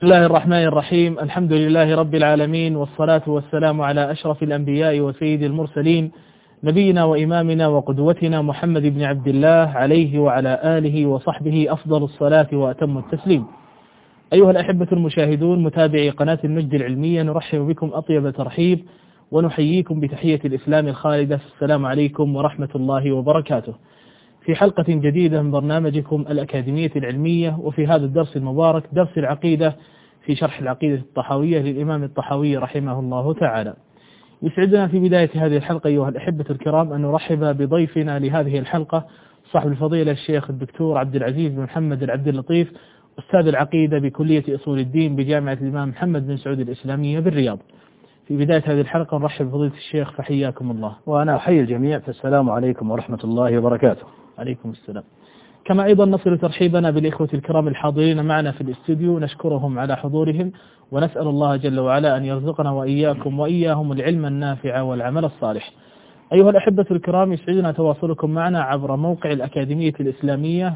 بسم الله الرحمن الرحيم. الحمد لله رب العالمين، والصلاة والسلام على أشرف الأنبياء وسيد المرسلين، نبينا وإمامنا وقدوتنا محمد بن عبد الله عليه وعلى آله وصحبه أفضل الصلاة وأتم التسليم. أيها الأحبة المشاهدون متابعي قناة المجد العلمية، نرحب بكم أطيب ترحيب ونحييكم بتحية الإسلام الخالدة. السلام عليكم ورحمة الله وبركاته، في حلقة جديدة من برنامجكم الأكاديمية العلمية، وفي هذا الدرس المبارك درس العقيدة في شرح العقيدة الطحاوية للإمام الطحاوي رحمه الله تعالى. يسعدنا في بداية هذه الحلقة أيها الأحبة الكرام أن نرحب بضيفنا لهذه الحلقة صاحب الفضيلة الشيخ الدكتور عبد العزيز بن محمد العبد اللطيف، أستاذ العقيدة بكلية أصول الدين بجامعة الإمام محمد بن سعود الإسلامية بالرياض. في بداية هذه الحلقة نرحب بفضيلة الشيخ، فحياكم الله. وأنا أحيي الجميع، فالسلام عليكم ورحمة الله وبركاته. عليكم السلام. كما أيضا نصل ترحيبنا بالإخوة الكرام الحاضرين معنا في الاستوديو، نشكرهم على حضورهم، ونسأل الله جل وعلا أن يرزقنا وإياكم وإياهم العلم النافع والعمل الصالح. أيها الأحبة الكرام، يسعدنا تواصلكم معنا عبر موقع الأكاديمية الإسلامية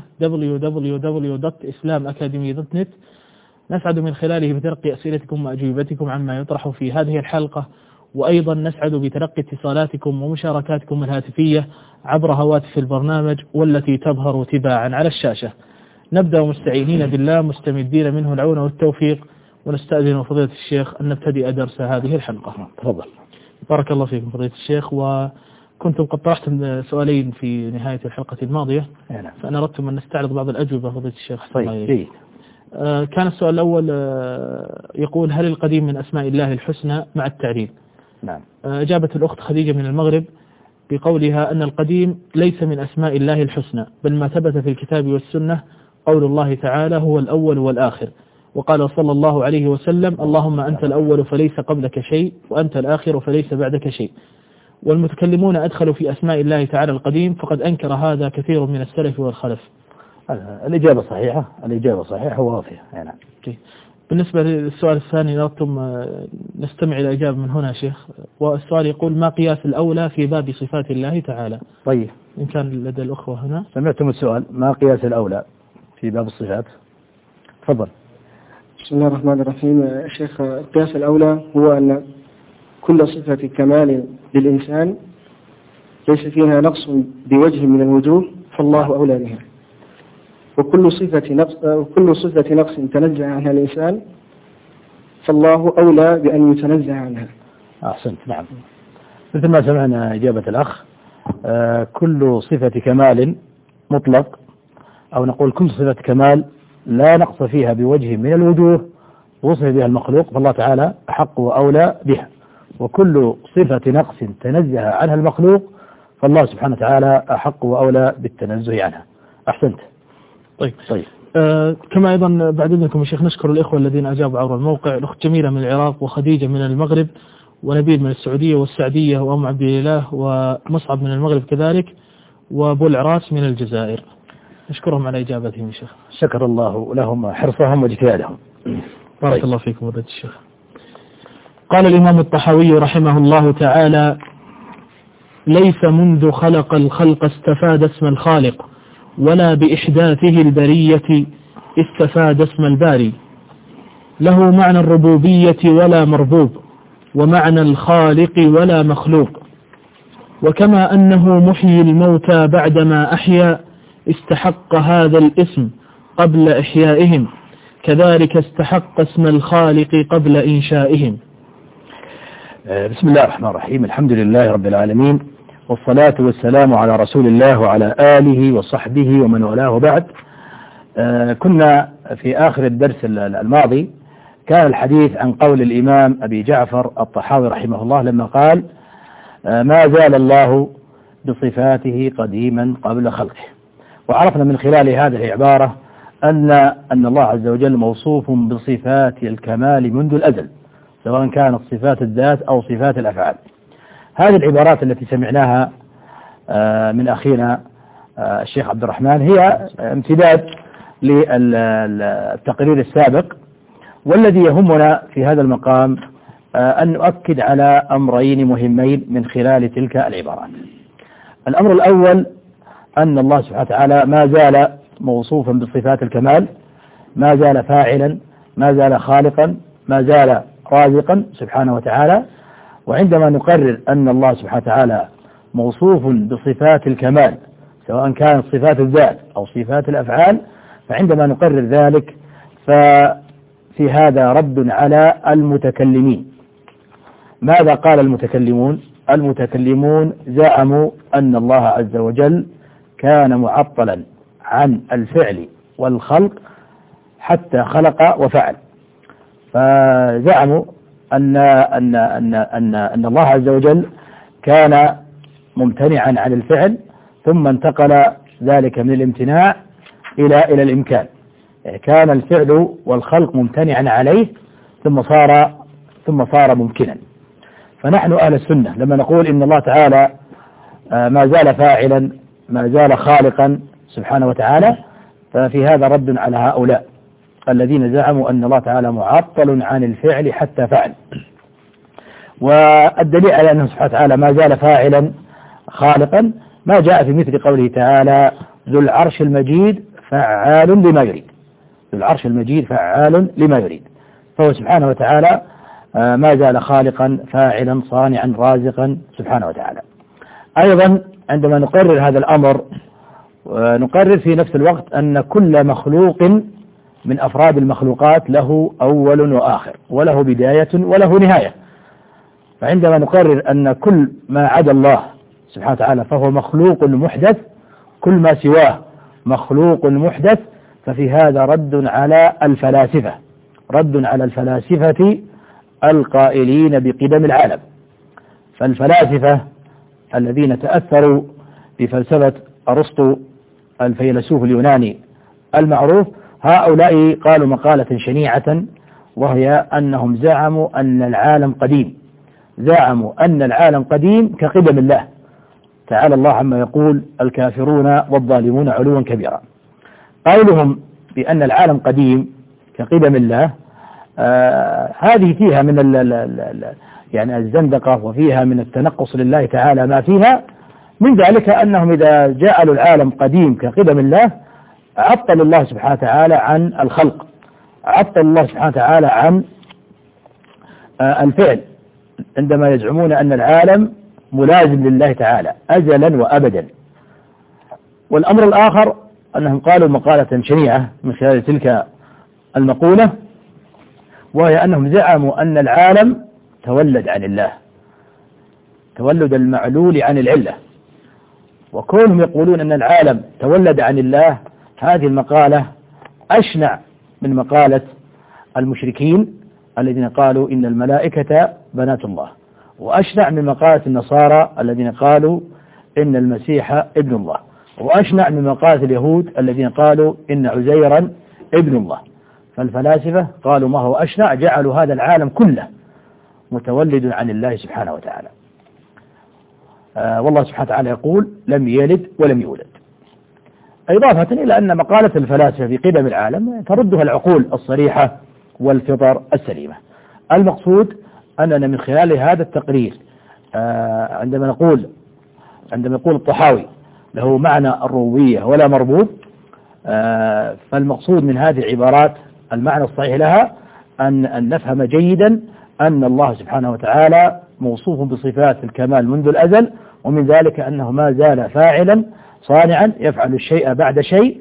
www.islamacademy.net. نسعد من خلاله بتلقي أسئلتكم وأجوبتكم عما يطرح في هذه الحلقة، وأيضا نسعد بتلقي اتصالاتكم ومشاركاتكم الهاتفية عبر هواتف البرنامج والتي تظهر تباعا على الشاشة. نبدأ مستعينين بالله مستمدين منه العون والتوفيق، ونستأذن فضيلة الشيخ أن نبتدئ درس هذه الحلقة. تفضل. بارك الله فيكم فضيلة الشيخ. وكنتم قد طرحتم سؤالين في نهاية الحلقة الماضية، فأنا أردتم أن نستعرض بعض الأجوبة فضيلة الشيخ. طيب. كان السؤال الأول يقول: هل القديم من أسماء الله الحسنى مع التعريب؟ نعم. أجابت الأخت خديجة من المغرب بقولها أن القديم ليس من أسماء الله الحسنى، بل ما ثبت في الكتاب والسنة قول الله تعالى: هو الأول والآخر. وقال صلى الله عليه وسلم: اللهم أنت الأول فليس قبلك شيء، وأنت الآخر فليس بعدك شيء. والمتكلمون أدخلوا في أسماء الله تعالى القديم، فقد أنكر هذا كثير من السلف والخلف. الإجابة صحيحة ووافية. نعم. بالنسبة للسؤال الثاني نردتم نستمع إلى إجابة من هنا شيخ، والسؤال يقول: ما قياس الأولى في باب صفات الله تعالى؟ طيب، إن كان لدى الأخوة هنا. سمعتم السؤال: ما قياس الأولى في باب الصفات؟ تفضل. بسم الله الرحمن الرحيم. شيخ، قياس الأولى هو أن كل صفة كمال للإنسان ليس فيها نقص بوجه من الوجوه فالله أولى بها، وكل صفة نقص تنزه عنها الإنسان فالله أولى بأن يتنزه عنها. أحسنت. نعم، مثل ما سمعنا إجابة الأخ، كل صفة كمال مطلق، أو نقول كل صفة كمال لا نقص فيها بوجه من الوجوه وصف بها المخلوق فالله تعالى أحق وأولى بها، وكل صفة نقص تنزه عنها المخلوق فالله سبحانه وتعالى أحق وأولى بالتنزه عنها. أحسنت. طيب. كما أيضا بعد إذنكم يا شيخ نشكر الإخوة الذين أجابوا عبر الموقع: الأخت جميلة من العراق، وخديجة من المغرب، ونبيل من السعودية والسعدية، وأم عبد الله، ومصعب من المغرب كذلك، وأبو العراس من الجزائر. نشكرهم على إجابتهم يا شيخ. شكر الله لهم حرصهم واجتهادهم. بارك الله فيكم ورد الشيخ. قال الإمام الطحاوي رحمه الله تعالى: ليس منذ خلق الخلق استفاد اسم الخالق، ولا بإحداثه البرية استفاد اسم الباري. له معنى الربوبية ولا مربوب، ومعنى الخالق ولا مخلوق. وكما أنه محيي الموتى بعدما أحيا استحق هذا الاسم قبل إحيائهم، كذلك استحق اسم الخالق قبل إنشائهم. بسم الله الرحمن الرحيم. الحمد لله رب العالمين، والصلاة والسلام على رسول الله وعلى آله وصحبه ومن والاه بعد. كنا في آخر الدرس الماضي كان الحديث عن قول الإمام أبي جعفر الطحاوي رحمه الله لما قال: ما زال الله بصفاته قديما قبل خلقه. وعرفنا من خلال هذه العبارة أن الله عز وجل موصوف بصفات الكمال منذ الأزل، سواء كانت صفات الذات أو صفات الأفعال. هذه العبارات التي سمعناها من أخينا الشيخ عبد الرحمن هي امتداد للتقرير السابق، والذي يهمنا في هذا المقام أن نؤكد على أمرين مهمين من خلال تلك العبارات. الأمر الأول أن الله سبحانه وتعالى ما زال موصوفا بصفات الكمال، ما زال فاعلا ما زال خالقا، ما زال رازقا سبحانه وتعالى. وعندما نقرر أن الله سبحانه وتعالى موصوف بصفات الكمال سواء كانت صفات الذات أو صفات الأفعال، فعندما نقرر ذلك ففي هذا رد على المتكلمين. ماذا قال المتكلمون؟ المتكلمون زعموا أن الله عز وجل كان معطلا عن الفعل والخلق حتى خلق وفعل، فزعموا أن الله عز وجل كان ممتنعا عن الفعل ثم انتقل ذلك من الامتناع إلى الإمكان، كان الفعل والخلق ممتنعا عليه ثم صار ممكنا. فنحن أهل السنة لما نقول إن الله تعالى ما زال فاعلا ما زال خالقا سبحانه وتعالى، ففي هذا رد على هؤلاء الذين زعموا أن الله تعالى معطل عن الفعل حتى فعل. والدليل على أنه سبحانه وتعالى ما زال فاعلا خالقا ما جاء في مثل قوله تعالى ذو العرش المجيد فعال لما يريد، ذو العرش المجيد فعال لما يريد، فهو سبحانه وتعالى ما زال خالقا فاعلا صانعا رازقا سبحانه وتعالى. أيضا عندما نقرر هذا الأمر نقرر في نفس الوقت أن كل مخلوق من أفراد المخلوقات له أول وآخر وله بداية وله نهاية. فعندما نقرر أن كل ما عدا الله سبحانه وتعالى فهو مخلوق محدث، كل ما سواه مخلوق محدث، ففي هذا رد على الفلاسفة، رد على الفلاسفة القائلين بقدم العالم. فالفلاسفة الذين تأثروا بفلسفة أرسطو الفيلسوف اليوناني المعروف، هؤلاء قالوا مقالة شنيعة، وهي أنهم زعموا أن العالم قديم، زعموا أن العالم قديم كقدم الله تعالى الله عما يقول الكافرون والظالمون علوا كبيرا. قولهم بأن العالم قديم كقدم الله هذه فيها من يعني الزندقة وفيها من التنقص لله تعالى ما فيها. من ذلك أنهم إذا جعلوا العالم قديم كقدم الله عطل الله سبحانه وتعالى عن الخلق، عطل الله سبحانه وتعالى عن الفعل، عندما يزعمون أن العالم ملازم لله تعالى أزلا وأبدا. والأمر الآخر أنهم قالوا مقالة شنيعة من خلال تلك المقولة، وهي أنهم زعموا أن العالم تولد عن الله، تولد المعلول عن العلة. وكونهم يقولون أن العالم تولد عن الله، هذه المقالة أشنع من مقالة المشركين الذين قالوا إن الملائكة بنات الله، وأشنع من مقالة النصارى الذين قالوا إن المسيح ابن الله، وأشنع من مقالة اليهود الذين قالوا إن عزيرا ابن الله. فالفلاسفة قالوا ما هو أشنع، جعلوا هذا العالم كله متولد عن الله سبحانه وتعالى. والله سبحانه وتعالى يقول لم يلد ولم يولد، إضافة إلى أن مقالة الفلاسفة في قدم العالم تردها العقول الصريحة والفطر السليمة. المقصود أننا من خلال هذا التقرير عندما يقول الطحاوي له معنى الربوبية ولا مربوب، فالمقصود من هذه العبارات المعنى الصحيح لها أن نفهم جيدا أن الله سبحانه وتعالى موصوف بصفات الكمال منذ الأزل، ومن ذلك أنه ما زال فاعلا صانعا يفعل الشيء بعد شيء،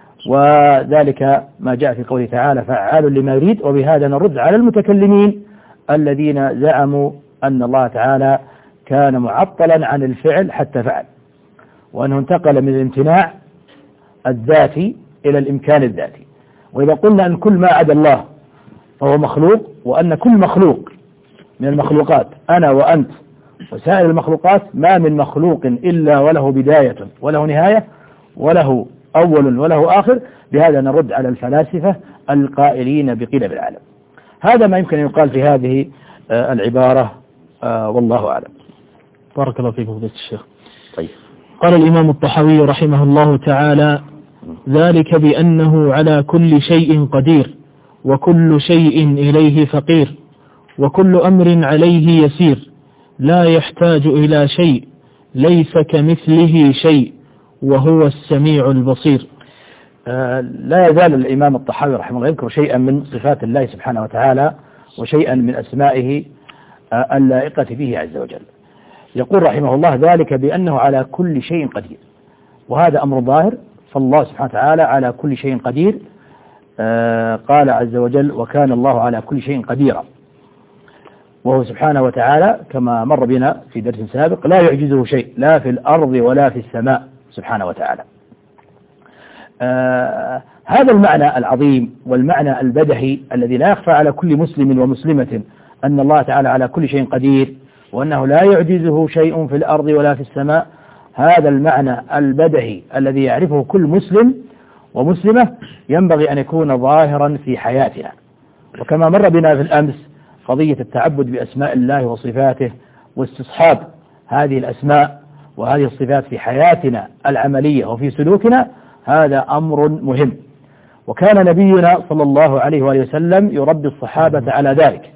وذلك ما جاء في قوله تعالى فعال لما يريد. وبهذا نرد على المتكلمين الذين زعموا أن الله تعالى كان معطلا عن الفعل حتى فعل، وأنه انتقل من الامتناع الذاتي إلى الإمكان الذاتي. وإذا قلنا أن كل ما عدا الله فهو مخلوق، وأن كل مخلوق من المخلوقات أنا وأنت وسائر المخلوقات ما من مخلوق إلا وله بداية وله نهاية وله أول وله آخر، بهذا نرد على الفلاسفة القائلين بقدم العالم. هذا ما يمكن أن يقال في هذه العبارة، والله أعلم. بارك الله فيكم فضيلة الشيخ. طيب. قال الإمام الطحاوي رحمه الله تعالى ذلك بأنه على كل شيء قدير، وكل شيء إليه فقير، وكل أمر عليه يسير، لا يحتاج إلى شيء، ليس كمثله شيء، وهو السميع البصير. لا يزال الإمام الطحاوي رحمه الله يذكر شيئا من صفات الله سبحانه وتعالى وشيئا من أسمائه اللائقة به عز وجل. يقول رحمه الله: ذلك بأنه على كل شيء قدير، وهذا أمر ظاهر، فالله سبحانه وتعالى على كل شيء قدير. قال عز وجل: وكان الله على كل شيء قديرا. وهو سبحانه وتعالى كما مر بنا في درس سابق لا يعجزه شيء لا في الأرض ولا في السماء سبحانه وتعالى. هذا المعنى العظيم والمعنى البدهي الذي لا يخفى على كل مسلم ومسلمة أن الله تعالى على كل شيء قدير وأنه لا يعجزه شيء في الأرض ولا في السماء، هذا المعنى البدهي الذي يعرفه كل مسلم ومسلمة ينبغي أن يكون ظاهرا في حياتنا. وكما مر بنا في الأمس قضية التعبد بأسماء الله وصفاته واستصحاب هذه الأسماء وهذه الصفات في حياتنا العملية وفي سلوكنا، هذا أمر مهم. وكان نبينا صلى الله عليه وآله وسلم يربي الصحابة على ذلك.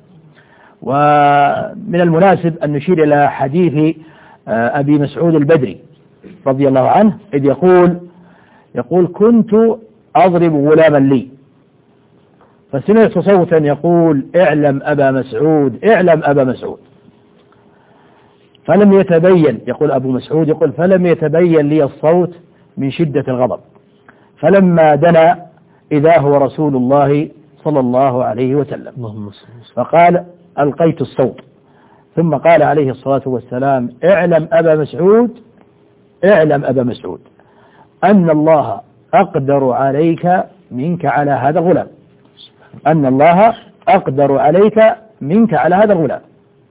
ومن المناسب أن نشير إلى حديث أبي مسعود البدري رضي الله عنه إذ يقول: كنت أضرب غلاما لي فسمعت صوتا يقول: اعلم أبا مسعود، اعلم أبا مسعود. فلم يتبين، يقول أبو مسعود، يقول: فلم يتبين لي الصوت من شدة الغضب، فلما دنا إذا هو رسول الله صلى الله عليه وسلم، فقال: ألقيت الصوت، ثم قال عليه الصلاة والسلام: اعلم أبا مسعود، اعلم أبا مسعود أن الله أقدر عليك منك على هذا الغلام، أن الله أقدر عليك منك على هذا الغلام.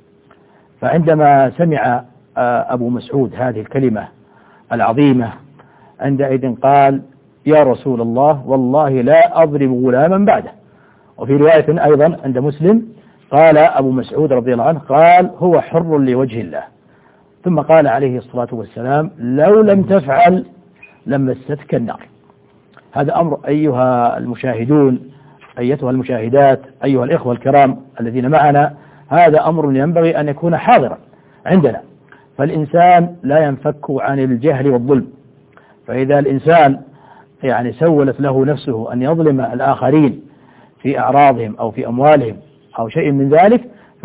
فعندما سمع أبو مسعود هذه الكلمة العظيمة عندئذ قال: يا رسول الله، والله لا أضرب غلاما بعده. وفي رواية أيضا عند مسلم قال أبو مسعود رضي الله عنه قال: هو حر لوجه الله. ثم قال عليه الصلاة والسلام: لو لم تفعل لمستك النار. هذا أمر أيها المشاهدون، أيتها المشاهدات، أيها الإخوة الكرام الذين معنا، هذا أمر ينبغي أن يكون حاضرا عندنا. فالإنسان لا ينفك عن الجهل والظلم، فإذا الإنسان سولت له نفسه أن يظلم الآخرين في أعراضهم أو في أموالهم أو شيء من ذلك،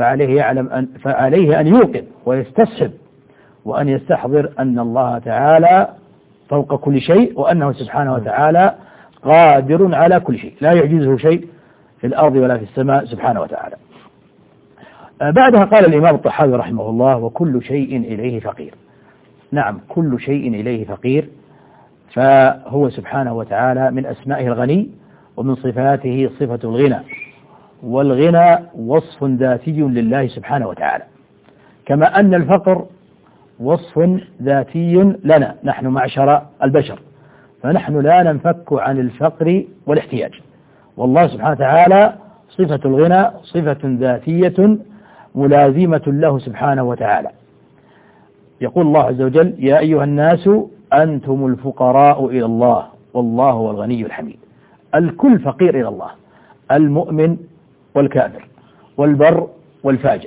فعليه أن يوقن ويستصحب وأن يستحضر أن الله تعالى فوق كل شيء، وأنه سبحانه وتعالى قادر على كل شيء، لا يعجزه شيء في الأرض ولا في السماء سبحانه وتعالى. بعدها قال الإمام الطحاوي رحمه الله: وكل شيء إليه فقير. نعم، كل شيء إليه فقير، فهو سبحانه وتعالى من أسمائه الغني، ومن صفاته صفة الغنى، والغنى وصف ذاتي لله سبحانه وتعالى، كما أن الفقر وصف ذاتي لنا نحن معشر البشر، فنحن لا ننفك عن الفقر والاحتياج. والله سبحانه وتعالى صفة الغنى صفة ذاتية ملازمة له سبحانه وتعالى. يقول الله عز وجل: يا أيها الناس أنتم الفقراء إلى الله والله هو الغني الحميد. الكل فقير إلى الله، المؤمن والكافر والبر والفاجر.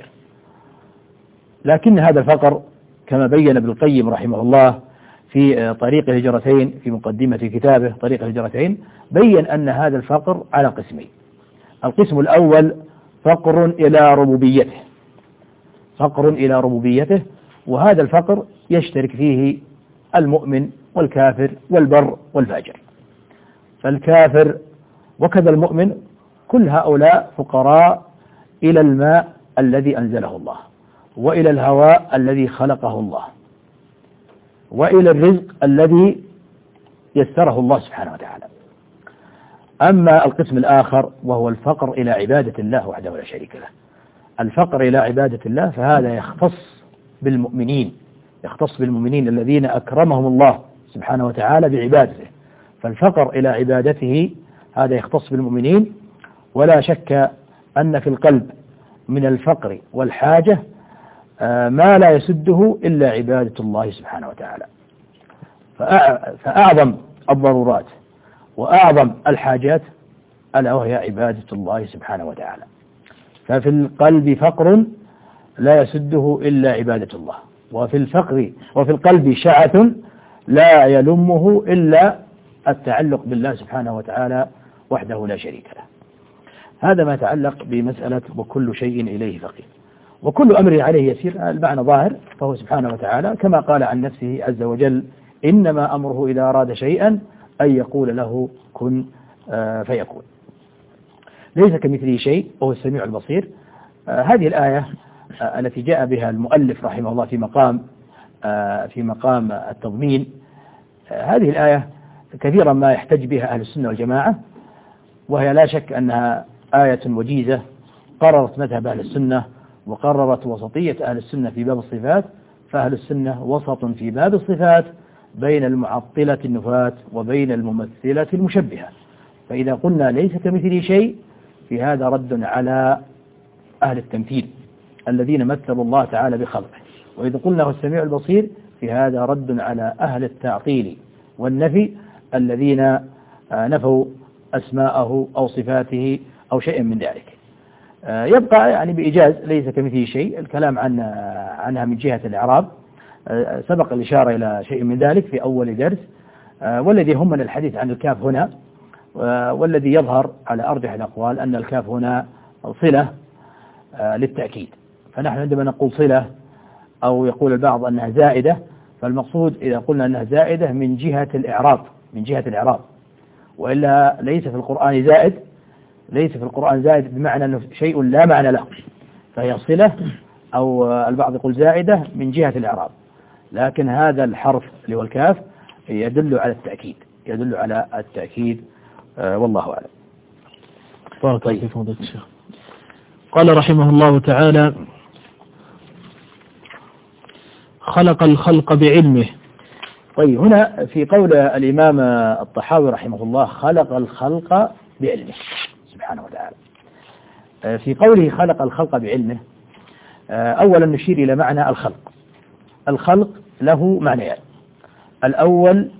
لكن هذا الفقر كما بين ابن القيم رحمه الله في طريق الهجرتين، في مقدمة كتابه طريق الهجرتين، بين أن هذا الفقر على قسمين. القسم الأول فقر إلى ربوبيته، فقر إلى ربوبيته، وهذا الفقر يشترك فيه المؤمن والكافر والبر والفاجر. فالكافر وكذا المؤمن كل هؤلاء فقراء إلى الماء الذي أنزله الله، وإلى الهواء الذي خلقه الله، وإلى الرزق الذي يسره الله سبحانه وتعالى. أما القسم الآخر وهو الفقر إلى عبادة الله وحده لا شريك له، الفقر إلى عبادة الله، فهذا يختص بالمؤمنين الذين أكرمهم الله سبحانه وتعالى بعبادته. فالفقر إلى عبادته هذا يختص بالمؤمنين، ولا شك أن في القلب من الفقر والحاجة ما لا يسده إلا عبادة الله سبحانه وتعالى. فأعظم الضرورات وأعظم الحاجات ألا وهي عبادة الله سبحانه وتعالى. ففي القلب فقر لا يسده إلا عبادة الله، وفي القلب شعث لا يلمه إلا التعلق بالله سبحانه وتعالى وحده لا شريك له. هذا ما يتعلق بمسألة وكل شيء إليه فقير، وكل أمر عليه يسير، المعنى ظاهر، فهو سبحانه وتعالى كما قال عن نفسه عز وجل: إنما أمره إذا أراد شيئا أن يقول له كن فيكون. ليس كمثله شيء وهو السميع البصير. هذه الآية التي جاء بها المؤلف رحمه الله في مقام التضمين، هذه الآية كثيرا ما يحتج بها أهل السنة والجماعة، وهي لا شك أنها آية وجيزة قررت مذهب أهل السنة وقررت وسطية أهل السنة في باب الصفات. فأهل السنة وسط في باب الصفات بين المعطلة النفاة وبين الممثلة المشبهة. فإذا قلنا ليس كمثله شيء، في هذا رد على أهل التمثيل الذين مثلوا الله تعالى بخلقه، وإذا قلنا هو السميع البصير، في هذا رد على أهل التعطيل والنفي الذين نفوا أسماءه أو صفاته أو شيء من ذلك. يبقى يعني بإيجاز ليس كمثله شيء الكلام عنها من جهة الإعراب، سبق الإشارة إلى شيء من ذلك في أول درس، والذي يهمنا الحديث عن الكاف هنا، والذي يظهر على أرجح الأقوال أن الكاف هنا صلة للتأكيد. فنحن عندما نقول صلة أو يقول البعض أنها زائدة، فالمقصود إذا قلنا أنها زائدة من جهة الإعراب، وإلا ليس في القرآن زائد، ليس في القرآن زائد بمعنى أنه شيء لا معنى له، فهي صلة، أو البعض يقول زائدة من جهة الإعراب. لكن هذا الحرف اللي هو الكاف يدل على التأكيد، والله أعلم. بارك الله فيك فضيلة الشيخ. قال رحمه الله تعالى: خلق الخلق بعلمه. طيب، هنا في قول الإمام الطحاوي رحمه الله: خلق الخلق بعلمه سبحانه وتعالى. في قوله خلق الخلق بعلمه، أولا نشير إلى معنى الخلق. الخلق له معنيان: الأول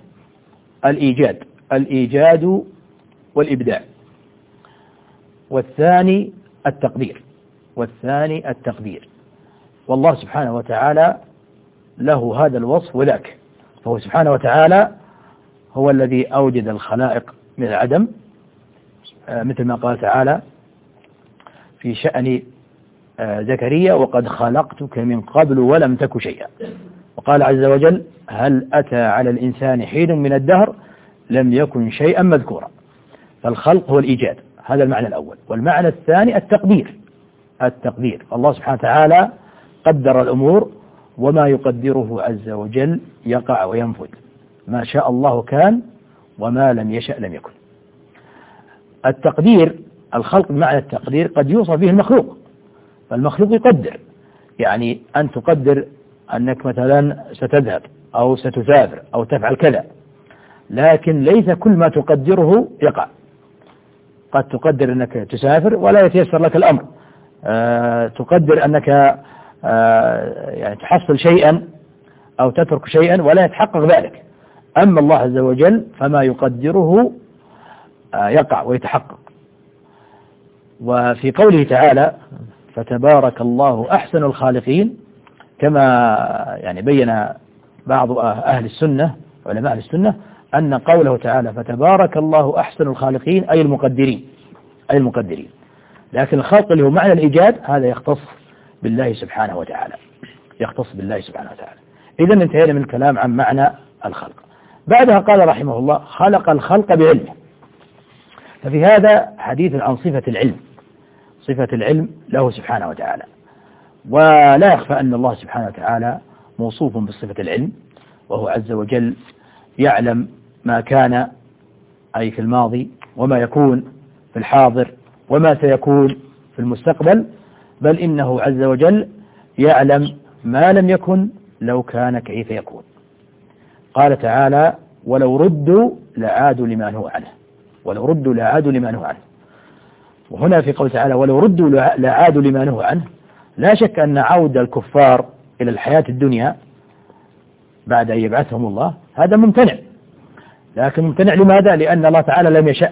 الإيجاد والإبداع، والثاني التقدير. والله سبحانه وتعالى له هذا الوصف وذاك، فهو سبحانه وتعالى هو الذي أوجد الخلائق من العدم، مثل ما قال تعالى في شأن زكريا: وقد خلقتك من قبل ولم تك شيئا. وقال عز وجل: هل أتى على الإنسان حين من الدهر لم يكن شيئا مذكورا. فالخلق هو الإيجاد، هذا المعنى الأول. والمعنى الثاني التقدير. الله سبحانه وتعالى قدر الأمور، وما يقدره عز وجل يقع وينفذ، ما شاء الله كان وما لم يشأ لم يكن. التقدير، الخلق بمعنى التقدير قد يوصف به المخلوق، فالمخلوق يقدر، يعني أن تقدر أنك مثلا ستذهب أو ستسافر أو تفعل كذا، لكن ليس كل ما تقدره يقع. قد تقدر أنك تسافر ولا يتيسر لك الأمر، تقدر أنك يعني تحصل شيئا أو تترك شيئا ولا يتحقق ذلك. أما الله عز وجل فما يقدره يقع ويتحقق. وفي قوله تعالى: فتبارك الله أحسن الخالقين، كما يعني بين بعض أهل السنة علماء أهل السنة أن قوله تعالى فتبارك الله أحسن الخالقين أي المقدرين. لكن الخلق اللي هو معنى الإيجاد هذا يختص بالله سبحانه وتعالى، إذا انتهينا من الكلام عن معنى الخلق. بعدها قال رحمه الله: خلق الخلق بعلمه. ففي هذا حديث عن صفة العلم له سبحانه وتعالى، ولا يخفى أن الله سبحانه وتعالى موصوف بصفة العلم، وهو عز وجل يعلم ما كان أي في الماضي، وما يكون في الحاضر، وما سيكون في المستقبل، بل إنه عز وجل يعلم ما لم يكن لو كان كيف يكون. قال تعالى: ولو ردوا لعادوا لما نهوا عنه. وهنا في قول تعالى ولو ردوا لعادوا لما نهوا عنه، لا شك أن عود الكفار إلى الحياة الدنيا بعد أن يبعثهم الله هذا ممتنع، لكن ممتنع لماذا؟ لأن الله تعالى لم يشأ،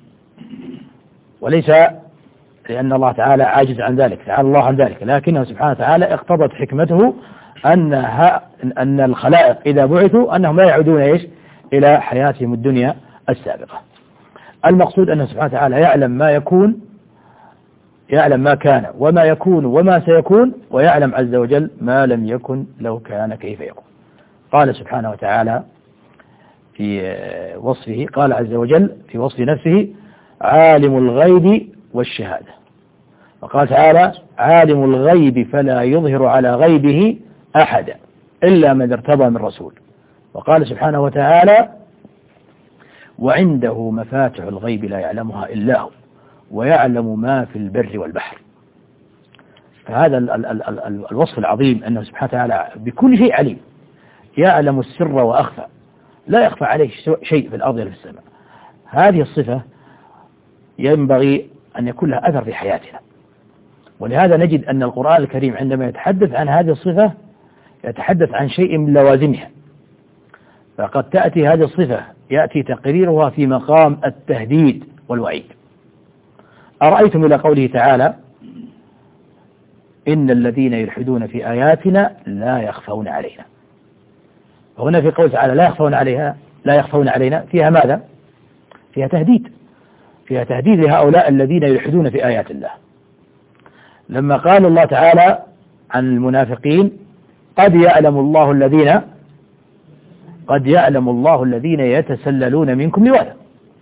وليس لأن الله تعالى عاجز عن ذلك، تعالى الله عن ذلك، لكنه سبحانه وتعالى اقتضت حكمته أن الخلائق إذا بعثوا أنهم لا يعودون إلى حياتهم الدنيا السابقة. المقصود أنه سبحانه وتعالى يعلم ما يكون، يعلم ما كان وما يكون وما سيكون، ويعلم عز وجل ما لم يكن لو كان كيف يكون. قال سبحانه وتعالى في وصفه، قال عز وجل في وصف نفسه: عالم الغيب والشهادة. وقال تعالى: عالم الغيب فلا يظهر على غيبه أحدا إلا من ارتضى من رسول. وقال سبحانه وتعالى: وعنده مفاتح الغيب لا يعلمها إلا هو ويعلم ما في البر والبحر. فهذا الوصف العظيم أنه سبحانه وتعالى بكل شيء عليم، يعلم السر وأخفى، لا يخفى عليه شيء في الأرض ولا في السماء. هذه الصفة ينبغي أن يكون لها أثر في حياتنا، ولهذا نجد أن القرآن الكريم عندما يتحدث عن هذه الصفة يتحدث عن شيء من لوازمها. فقد تأتي هذه الصفة يأتي تقريرها في مقام التهديد والوعيد. أرأيتم إلى قوله تعالى: إن الذين يلحدون في آياتنا لا يخفون علينا. وهنا في قول تعالى لا يخفون علينا فيها ماذا؟ فيها تهديد، فيها تهديد لهؤلاء الذين يلحدون في آيات الله. لما قال الله تعالى عن المنافقين: قد يعلم الله الذين يتسللون منكم لواذا.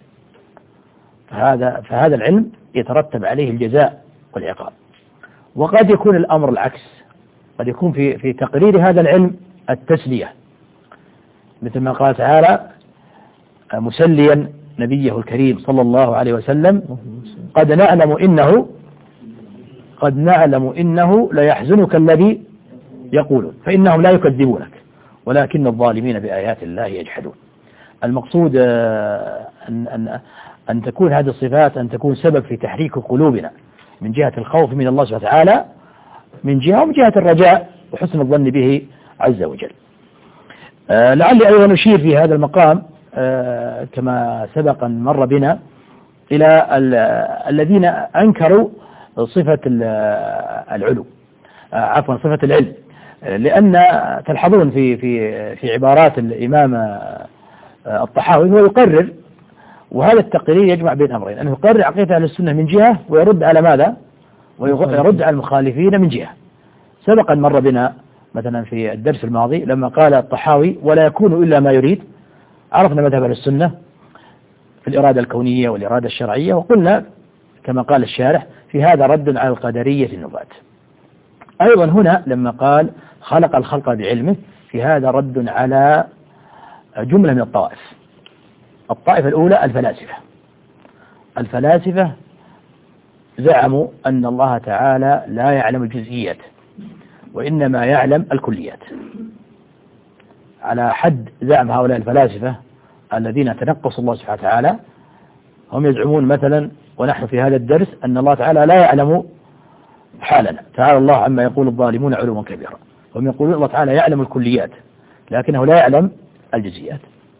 فهذا العلم يترتب عليه الجزاء والعقاب. وقد يكون الأمر العكس، قد يكون في تقرير هذا العلم التسلية، مثل ما قال تعالى مسليا نبيه الكريم صلى الله عليه وسلم: قد نعلم إنه ليحزنك الذي يقولون فإنهم لا يكذبونك ولكن الظالمين بآيات الله يجحدون. المقصود أن تكون هذه الصفات أن تكون سبب في تحريك قلوبنا من جهة الخوف من الله سبحانه وتعالى من جهة، ومن جهة الرجاء وحسن الظن به عز وجل. لعلي أيضا أشير في هذا المقام كما سبق أن مر بنا إلى الذين أنكروا صفة العلو، عفوا صفة العلم، لأن تلحظون في عبارات الإمام الطحاوي هو يقرر، وهذا التقرير يجمع بين أمرين: أنه يقرر عقيدة أهل السنة من جهة، ويرد على ماذا؟ ويرد على المخالفين من جهة. سبقا مر بنا مثلا في الدرس الماضي لما قال الطحاوي: ولا يكون إلا ما يريد. عرفنا مذهب أهل السنة في الإرادة الكونية والإرادة الشرعية، وقلنا كما قال الشارح في هذا رد على القدرية النبات. أيضا هنا لما قال خلق الخلق بعلمه، في هذا رد على جملة من الطوائف. الطائفة الأولى الفلاسفة زعموا أن الله تعالى لا يعلم الجزئيات وإنما يعلم الكليات. على حد زعم هؤلاء الفلاسفة الذين تنقصوا الله سبحانه وتعالى، هم يزعمون مثلا ونحن في هذا الدرس أن الله تعالى لا يعلم حالنا، تعالى الله عما يقول الظالمون علوا كبيرا. هم يقولون الله تعالى يعلم الكليات لكنه لا يعلم الجزئيات.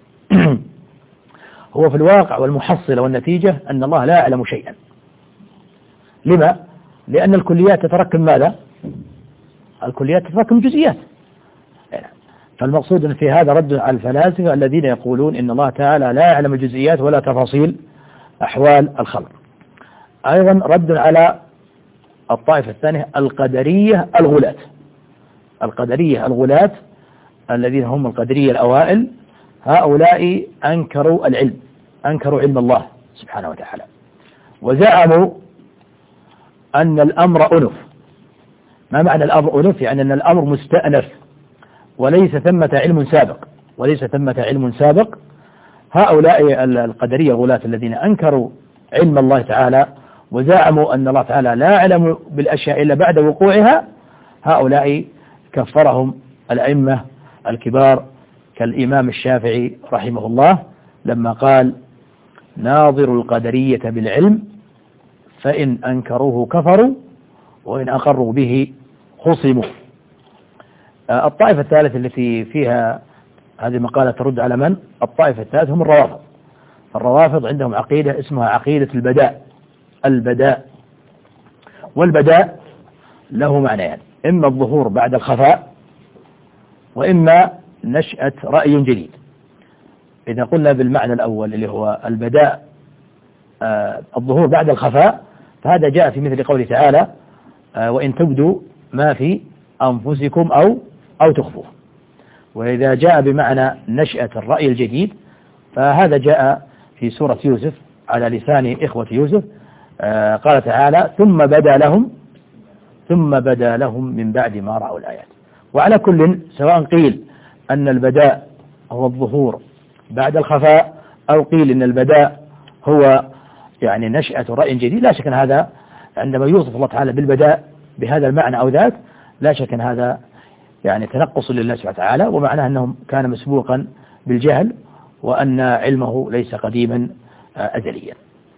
هو في الواقع والمحصلة والنتيجة أن الله لا يعلم شيئا. لما؟ لأن الكليات تتركب ماذا؟ الكليات تتركب جزئيات. فالمقصود أن في هذا رد على الفلاسفة الذين يقولون إن الله تعالى لا يعلم الجزئيات ولا تفاصيل أحوال الخلق. أيضا رد على الطائفة الثانية القدرية الغلاة الذين هم القدرية الأوائل. هؤلاء أنكروا العلم، أنكروا علم الله سبحانه وتعالى، وزعموا أن الأمر أنف. ما معنى الأمر أنف؟ يعني أن الأمر مستأنف وليس ثمة علم سابق. هؤلاء القدرية الغلاة الذين أنكروا علم الله تعالى وزعموا أن الله تعالى لا يعلم بالأشياء إلا بعد وقوعها، هؤلاء كفرهم الأئمة الكبار كالإمام الشافعي رحمه الله لما قال: ناظر القدرية بالعلم فإن أنكروه كفروا وإن أقروا به خصموا. الطائفة الثالثة التي فيها هذه المقالة ترد على من؟ الطائفة الثالثة هم الروافض. الروافض عندهم عقيدة اسمها عقيدة البداء. والبداء له معنيان: إما الظهور بعد الخفاء، وإما نشأة رأي جديد. إذا قلنا بالمعنى الأول اللي هو البداء الظهور بعد الخفاء، فهذا جاء في مثل قوله تعالى وإن تبدوا ما في أنفسكم أو تخفوه. وإذا جاء بمعنى نشأة الرأي الجديد فهذا جاء في سورة يوسف على لسان إخوة يوسف، قال تعالى ثم بدا لهم من بعد ما رأوا الآيات. وعلى كل سواء قيل أن البداء هو الظهور بعد الخفاء أو قيل أن البداء هو يعني نشأة رأي جديد، لا شك أن هذا عندما يوصف الله تعالى بالبداء بهذا المعنى أو ذاك لا شك أن هذا يعني تنقص لله سبحانه وتعالى، ومعناه أنه كان مسبوقا بالجهل وأن علمه ليس قديما أزليا.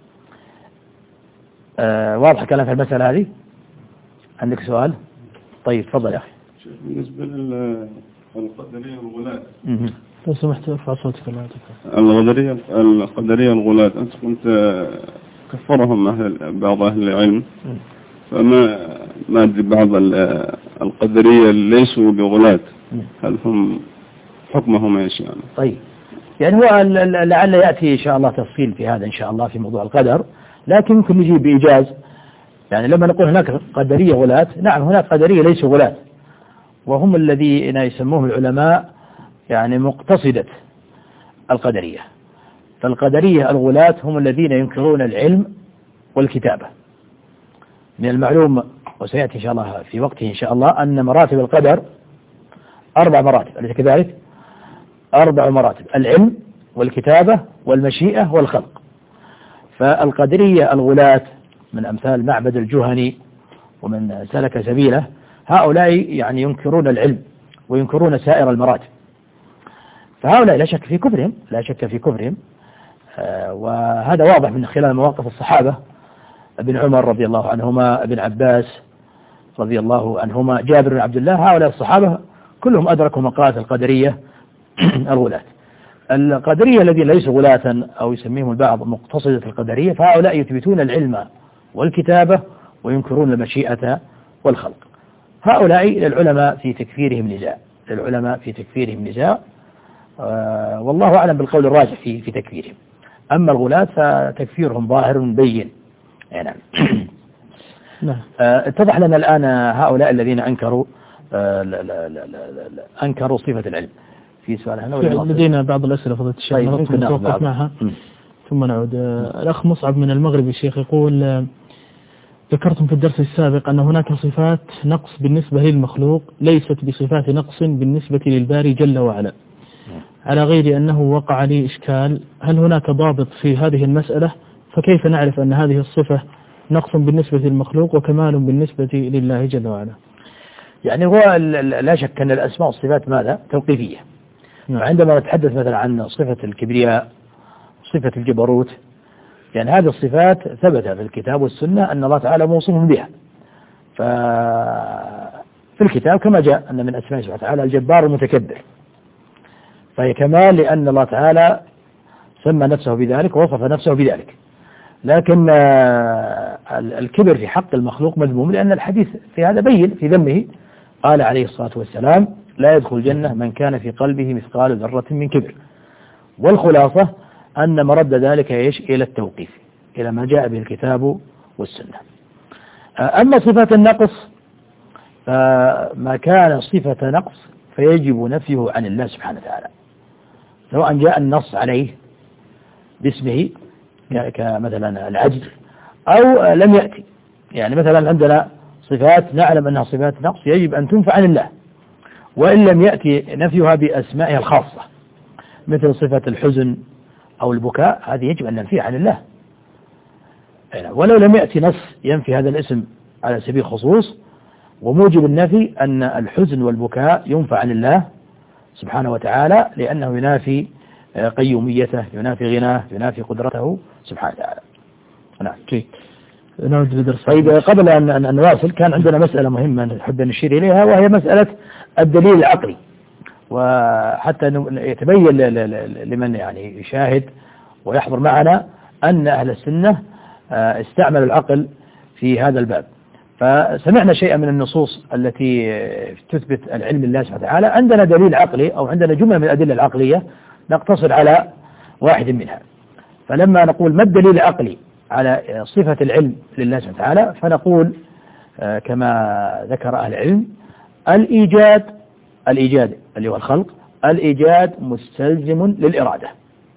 واضح الكلام في المسألة هذه؟ عندك سؤال؟ طيب تفضل يا أخي. بالنسبة للقدرية الغلاة لو سمحت ارفع صوتك. القدرية الغلاة أنت كنت كفرهم بعض أهل العلم، فما أدري بعض القدرية ليسوا بغلاة، هل هم حكمهم ايش يعني؟ طيب يعني هو لعل يأتي إن شاء الله تفصيل في هذا إن شاء الله في موضوع القدر، لكن يمكن نجيب بإيجاز. يعني لما نقول هناك قدرية غلاة، نعم هناك قدرية ليسوا غلاة، وهم الذين يسموهم العلماء يعني مقتصدة القدرية. فالقدرية الغلاة هم الذين ينكرون العلم والكتابة. من المعلوم وسيأتي إن شاء الله في وقته إن شاء الله أن مراتب القدر 4 مراتب، أليس كذلك؟ 4 مراتب: العلم والكتابة والمشيئة والخلق. فالقدرية الغلاة من أمثال معبد الجهني ومن سلك سبيله، هؤلاء يعني ينكرون العلم وينكرون سائر المراتب، فهؤلاء لا شك في كفرهم، وهذا واضح من خلال مواقف الصحابة، ابن عمر رضي الله عنهما، ابن عباس رضي الله عنهما، جابر بن عبد الله. هؤلاء الصحابة كلهم أدركوا مقالة القدرية الغلاة. القدرية الذين ليسوا غلاة أو يسميهم البعض مقتصدة القدرية، فهؤلاء يثبتون العلم والكتابة وينكرون المشيئة والخلق. هؤلاء للعلماء في تكفيرهم نزاع، والله أعلم بالقول الراجح في تكفيرهم. أما الغلاة فتكفيرهم ظاهر بين. يعني اتضح لنا الآن هؤلاء الذين أنكروا صفة العلم. في سؤال هنا لدينا بعض الأسئلة فضيلة الشيخ نتوقف معها ثم نعود. الأخ مصعب من المغرب الشيخ يقول: ذكرتم في الدرس السابق أن هناك صفات نقص بالنسبة للمخلوق ليست بصفات نقص بالنسبة للباري جل وعلا، على غير أنه وقع لي إشكال، هل هناك ضابط في هذه المسألة؟ فكيف نعرف أن هذه الصفة نقص بالنسبة للمخلوق وكمال بالنسبة لله جل وعلا؟ يعني هو لا شك أن الأسماء والصفات ماذا؟ توقيفية. عندما نتحدث مثلا عن صفة الكبرياء، صفة الجبروت، يعني هذه الصفات ثبت في الكتاب والسنة أن الله تعالى موصوف بها. ففي الكتاب كما جاء أن من أسماء سبحانه وتعالى الجبار المتكبر، فهي كمال لأن الله تعالى سمى نفسه بذلك ووصف نفسه بذلك. لكن الكبر في حق المخلوق مذموم، لأن الحديث في هذا بين في ذمه. قال عليه الصلاة والسلام: لا يدخل الجنة من كان في قلبه مثقال ذرة من كبر. والخلاصة أن مرد ذلك إلى التوقيف، إلى ما جاء به الكتاب والسنة. أما صفة النقص فما كان صفة نقص فيجب نفيه عن الله سبحانه وتعالى، سواء جاء النص عليه باسمه كمثلا العجز أو لم يأتي. يعني مثلا عندنا صفات نعلم أنها صفات نقص يجب أن تنفع عن الله، وإن لم يأتي نفيها بأسمائها الخاصة، مثل صفة الحزن أو البكاء، هذه يجب أن ننفيها عن الله، ولو لم يأتي نص ينفي هذا الاسم على سبيل الخصوص. وموجب النفي أن الحزن والبكاء ينفع عن الله سبحانه وتعالى، لأنه ينافي قيوميته، ينافي غناه، ينافي قدرته سبحانه وتعالى. نعم. نعود لدرس. طيب قبل أن نواصل، كان عندنا مسألة مهمة نحب أن نشير إليها، وهي مسألة الدليل العقلي، وحتى يتبين لمن يعني يشاهد ويحضر معنا أن أهل السنة استعملوا العقل في هذا الباب. فسمعنا شيئا من النصوص التي تثبت العلم لله سبحانه وتعالى. عندنا دليل عقلي أو عندنا جملة من الأدلة العقلية نقتصر على واحد منها. فلما نقول ما الدليل العقلي على صفة العلم لله سبحانه وتعالى فنقول كما ذكر أهل العلم الإيجاد اللي هو الخلق، الإيجاد مستلزم للإرادة.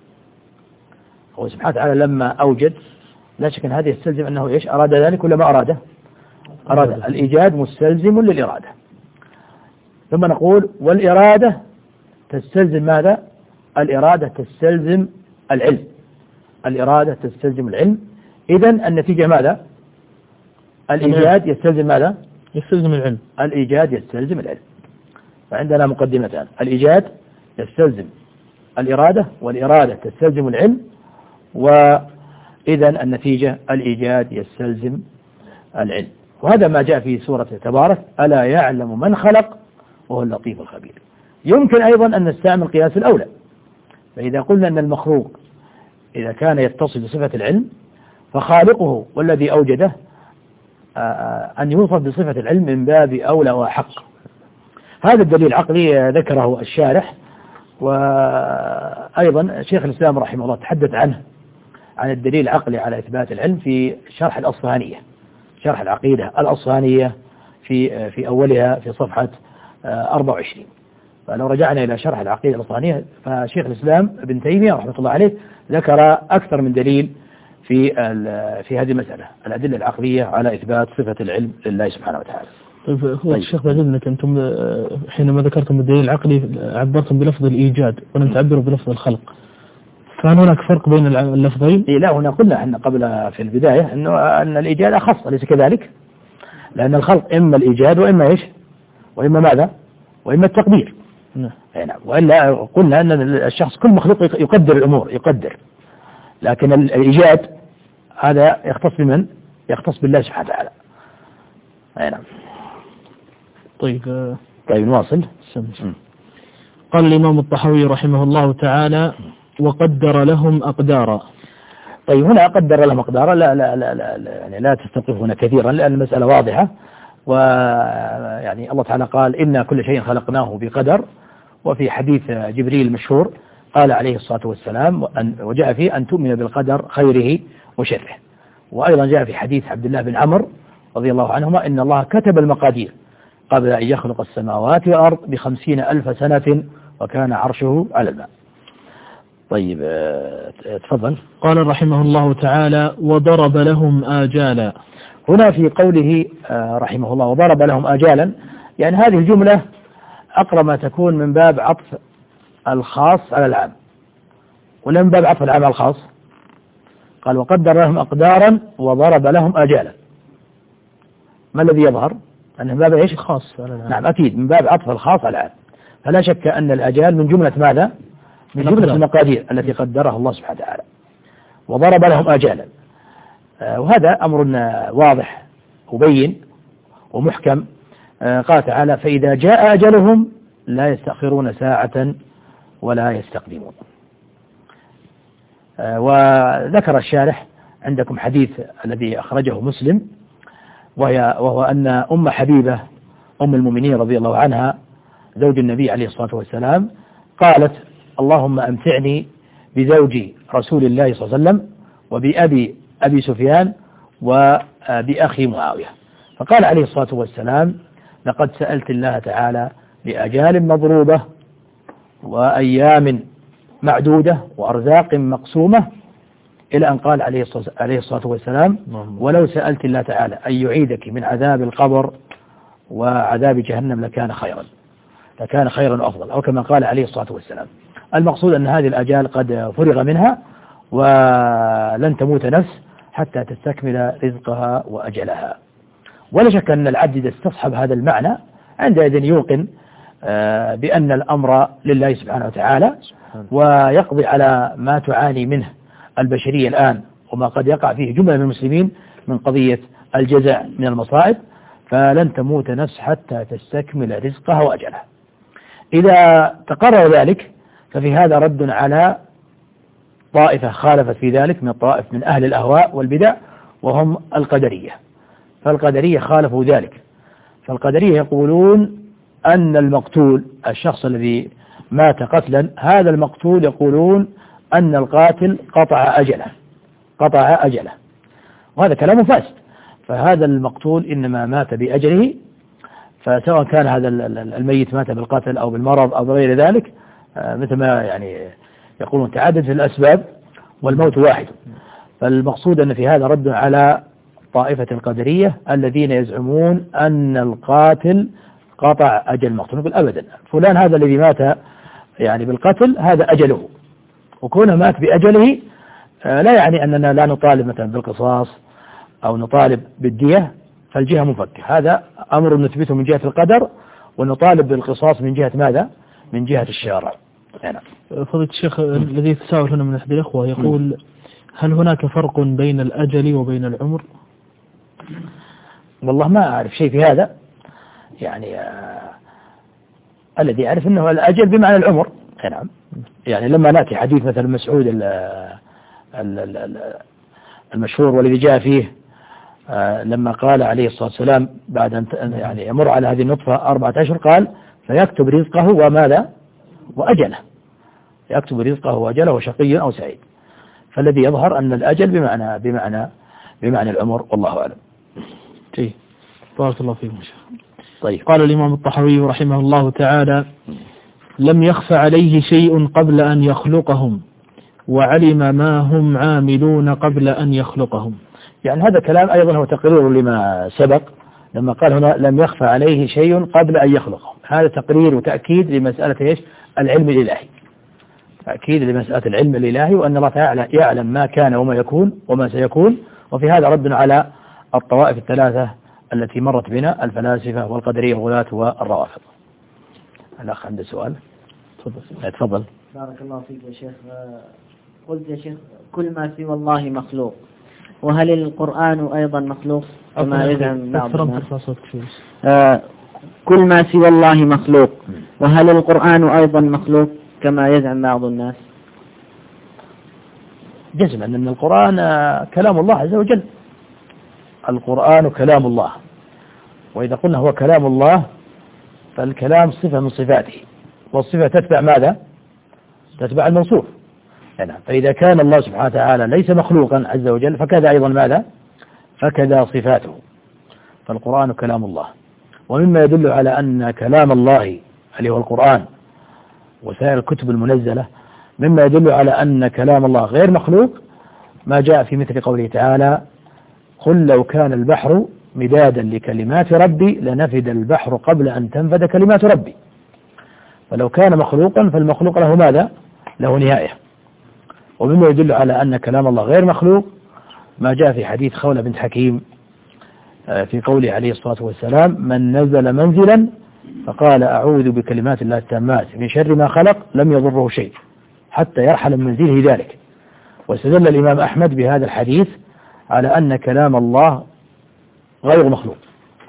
هو سبحانه وتعالى لما أوجد لا شك أن هذا يستلزم أنه إيش أراد ذلك ولا ما أراده؟ أراد. الإيجاد مستلزم للإرادة. ثم نقول والإرادة تستلزم ماذا؟ الإرادة تستلزم العلم. الإرادة تستلزم العلم. إذن النتيجة ماذا؟ الإيجاد يستلزم ماذا؟ يستلزم العلم. الإيجاد يستلزم العلم. فعندنا مقدمتان، الإيجاد يستلزم الإرادة والإرادة تستلزم العلم، وإذن النتيجة الإيجاد يستلزم العلم. وهذا ما جاء في سورة تبارك ألا يعلم من خلق وهو اللطيف الخبير. يمكن أيضا أن نستعمل قياس الأولى، فإذا قلنا أن المخلوق إذا كان يتصل بصفة العلم فخالقه والذي أوجده أن يوصف بصفة العلم من باب أولى وحق. هذا الدليل العقلي ذكره الشارح، وأيضا شيخ الإسلام رحمه الله تحدث عنه عن الدليل العقلي على إثبات العلم في شرح الأصفهانية، شرح العقيدة الأصفهانية في أولها في صفحة 24. فلو رجعنا إلى شرح العقيدة الأصفهانية فشيخ الإسلام ابن تيمية رحمة الله عليه ذكر أكثر من دليل في هذه المسألة، الأدلة العقلية على إثبات صفة العلم لله سبحانه وتعالى. طيب الشيخ بعد إذنك أنتم حينما ذكرتم الدليل العقلي عبرتم بلفظ الإيجاد ولم تعبروا بلفظ الخلق، فهل هناك فرق بين اللفظين؟ لا، هنا قلنا احنا قبل في البداية أن الإيجاد أخص، أليس كذلك؟ لأن الخلق إما الإيجاد وإما إيش؟ وإما ماذا؟ وإما التقدير. نعم. وإلا قلنا أن الشخص كل مخلوق يقدر الأمور، يقدر، لكن الإيجاد هذا يختص بمن؟ يختص بالله سبحانه وتعالى. نعم. طيب نواصل. قال الإمام الطحاوي رحمه الله تعالى وقدر لهم أقدارا. طيب هنا قدر لهم أقدارا لا تستوقف هنا كثيرا لأن المسألة واضحة، ويعني الله تعالى قال إنا كل شيء خلقناه بقدر. وفي حديث جبريل المشهور قال عليه الصلاة والسلام وجاء فيه أن تؤمن بالقدر خيره وشره. وأيضا جاء في حديث عبد الله بن عمرو رضي الله عنهما إن الله كتب المقادير قبل أن يخلق السماوات والأرض ب50,000 سنة وكان عرشه على الماء. طيب تفضل. قال رحمه الله تعالى وضرب لهم آجالا. هنا في قوله رحمه الله وضرب لهم آجالا، يعني هذه الجملة أقرب ما تكون من باب عطف الخاص على العام ولا من باب عطف العام على الخاص. قال وقدر لهم أقدارا وضرب لهم آجالا، ما الذي يظهر؟ أنه من باب إيش؟ الخاص على العام. نعم أكيد من باب عطف الخاص على العام. فلا شك أن الآجال من جملة ماذا؟ من جملة المقادير التي قدرها الله سبحانه وتعالى. وضرب لهم آجالا، وهذا أمر واضح وبين ومحكم. قال تعالى فإذا جاء أجلهم لا يستأخرون ساعة ولا يستقدمون. وذكر الشارح عندكم حديث الذي أخرجه مسلم وهو أن أم حبيبة أم المؤمنين رضي الله عنها زوج النبي عليه الصلاة والسلام قالت اللهم أمتعني بزوج رسول الله صلى الله عليه وسلم وبأبي أبي سفيان وبأخي معاوية. فقال عليه الصلاة والسلام لقد سألت الله تعالى بأجال مضروبة وأيام معدودة وأرزاق مقسومة، إلى أن قال عليه الصلاة والسلام ولو سألت الله تعالى أن يعيدك من عذاب القبر وعذاب جهنم لكان خيرا وأفضل، أو كما قال عليه الصلاة والسلام. المقصود أن هذه الأجال قد فرغ منها ولن تموت نفس حتى تستكمل رزقها وأجلها. ولا شك أن العبد إذا استصحب هذا المعنى عندئذ يوقن بأن الأمر لله سبحانه وتعالى ويقضي على ما تعاني منه البشرية الآن وما قد يقع فيه جملة من المسلمين من قضية الجزاء من المصائب، فلن تموت نفس حتى تستكمل رزقها وأجلها. إذا تقرر ذلك ففي هذا رد على طائفة خالفت في ذلك من الطائف من أهل الأهواء والبدع وهم القدرية. فالقدرية خالفوا ذلك، فالقدرية يقولون أن المقتول الشخص الذي مات قتلا هذا المقتول يقولون أن القاتل قطع أجله، وهذا كلام فاسد. فهذا المقتول إنما مات بأجله، فسواء كان هذا الميت مات بالقتل أو بالمرض أو بغير ذلك، مثل ما يعني يقولون تعدد الأسباب والموت واحد. فالمقصود أن في هذا رد على طائفة القدرية الذين يزعمون أن القاتل قطع أجل المقتول. نقول أبدا، فلان هذا الذي مات يعني بالقتل هذا أجله، وكونه مات بأجله لا يعني أننا لا نطالب مثلا بالقصاص أو نطالب بالدية، فالجهة مفكة. هذا أمر نثبته من جهة القدر، ونطالب بالقصاص من جهة ماذا؟ من جهة الشارع. يعني فضيلة الشيخ، الذي يتساءل هنا من أحد الإخوة يقول: هل هناك فرق بين الأجل وبين العمر؟ والله ما أعرف شيء في هذا، يعني الذي يعرف أنه الأجل بمعنى العمر. نعم، يعني لما نأتي حديث مثلا مسعود المشهور والذي جاء فيه لما قال عليه الصلاة والسلام بعد أن يعني يمر على هذه النطفة 4 أشهر قال: فيكتب رزقه وماذا؟ وأجله. يكتب رزقه وأجله وشقي أو سعيد. فالذي يظهر أن الأجل بمعنى العمر، والله أعلم. طيب، بارك الله فيكم. طيب. قال الإمام الطحاوي رحمه الله تعالى: لم يخف عليه شيء قبل أن يخلقهم، وعلم ما هم عاملون قبل أن يخلقهم. يعني هذا كلام أيضا هو تقرير لما سبق لما قال هنا لم يخف عليه شيء قبل أن يخلقهم. هذا تقرير وتأكيد لمسألة إيش؟ العلم الإلهي. تأكيد لمسألة العلم الإلهي، وأن الله تعالى يعلم ما كان وما يكون وما سيكون. وفي هذا رد على الطوائف الثلاثة التي مرت بنا، الفلاسفة والقدرية والغلاة والروافض. الأخ عنده سؤال، تفضل. بارك الله فيك يا شيخ. قلت يا شيخ: كل ما سوى الله مخلوق، وهل القرآن أيضا مخلوق كما يزعم بعض الناس؟ كل ما سوى الله مخلوق، وهل القرآن أيضا مخلوق كما يزعم بعض الناس؟ جزما أن القرآن كلام الله عز وجل. القرآن كلام الله، وإذا قلنا هو كلام الله فالكلام صفة من صفاته، والصفة تتبع ماذا؟ تتبع الموصوف. يعني فإذا كان الله سبحانه وتعالى ليس مخلوقا عز وجل فكذا أيضا ماذا؟ فكذا صفاته. فالقرآن كلام الله. ومما يدل على أن كلام الله اللي هو القرآن وسائر الكتب المنزلة، مما يدل على أن كلام الله غير مخلوق ما جاء في مثل قوله تعالى: قل لو كان البحر مدادا لكلمات ربي لنفد البحر قبل أن تنفد كلمات ربي. فلو كان مخلوقا فالمخلوق له ماذا؟ له نهاية. ومما يدل على أن كلام الله غير مخلوق ما جاء في حديث خولة بنت حكيم في قوله عليه الصلاة والسلام: من نزل منزلا فقال أعوذ بكلمات الله التامات من شر ما خلق لم يضره شيء حتى يرحل من منزله ذلك. واستدل الإمام أحمد بهذا الحديث على أن كلام الله غير مخلوق.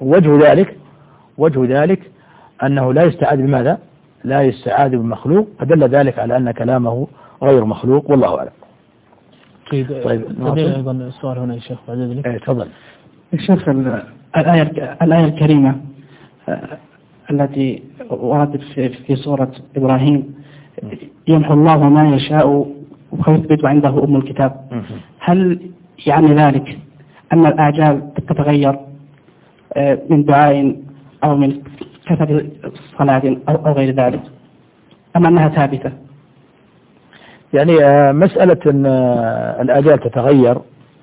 وجه ذلك أنه لا يستعاذ بماذا؟ لا يستعاذ بمخلوق، فدل ذلك على أن كلامه غير مخلوق، والله أعلم. طيب أيضا السؤال هنا يا شيخ بعد ذلك. تفضل. الشيخ، الآية الكريمة التي وردت في سورة إبراهيم: يمحو الله ما يشاء ويثبت عنده أم الكتاب، هل يعني ذلك أن الأعجال تتغير من دعاء أو من كثرة صلاة أو غير ذلك، أم أنها ثابتة؟ يعني مسألة أن الآجال تتغير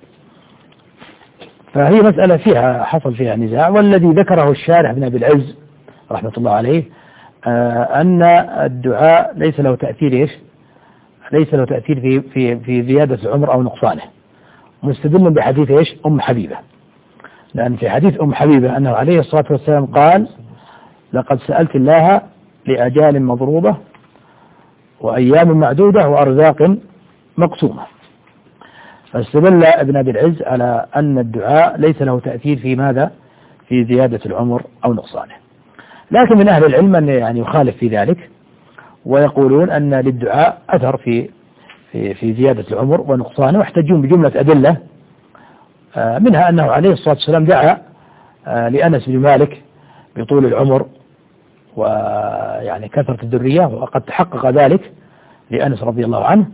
فهي مسألة حصل فيها نزاع، والذي ذكره الشارح بن أبي العز رحمة الله عليه أن الدعاء ليس له تأثير في زيادة العمر أو نقصانه، مستدلا بحديث أم حبيبة. لأن في حديث أم حبيبة أنه عليه الصلاة والسلام قال: لقد سألت الله لأجال مضروبة وأيام معدودة وأرزاق مقسومة. فاستدل ابن أبي العز على أن الدعاء ليس له تأثير في ماذا؟ في زيادة العمر أو نقصانه. لكن من أهل العلم أن يعني يخالف في ذلك، ويقولون أن للدعاء أثر في زيادة العمر ونقصانه، واحتجون بجملة أدلة منها أنه عليه الصلاة والسلام دعا لأنس بن مالك بطول العمر ويعني كثرة الذرية، وقد تحقق ذلك لأنس رضي الله عنه.